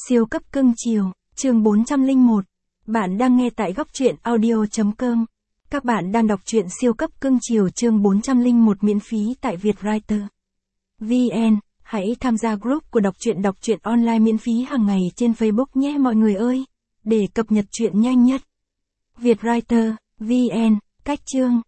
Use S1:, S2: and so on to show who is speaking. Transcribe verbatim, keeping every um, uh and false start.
S1: Siêu cấp cưng chiều, chương bốn trăm lẻ một. Bạn đang nghe tại góc truyện audio chấm com. Các bạn đang đọc truyện siêu cấp cưng chiều chương bốn trăm lẻ một miễn phí tại Vietwriter chấm vn. Hãy tham gia group của đọc truyện đọc truyện online miễn phí hàng ngày trên Facebook nhé mọi người ơi, để cập nhật truyện nhanh nhất. Vietwriter chấm vn, cách chương.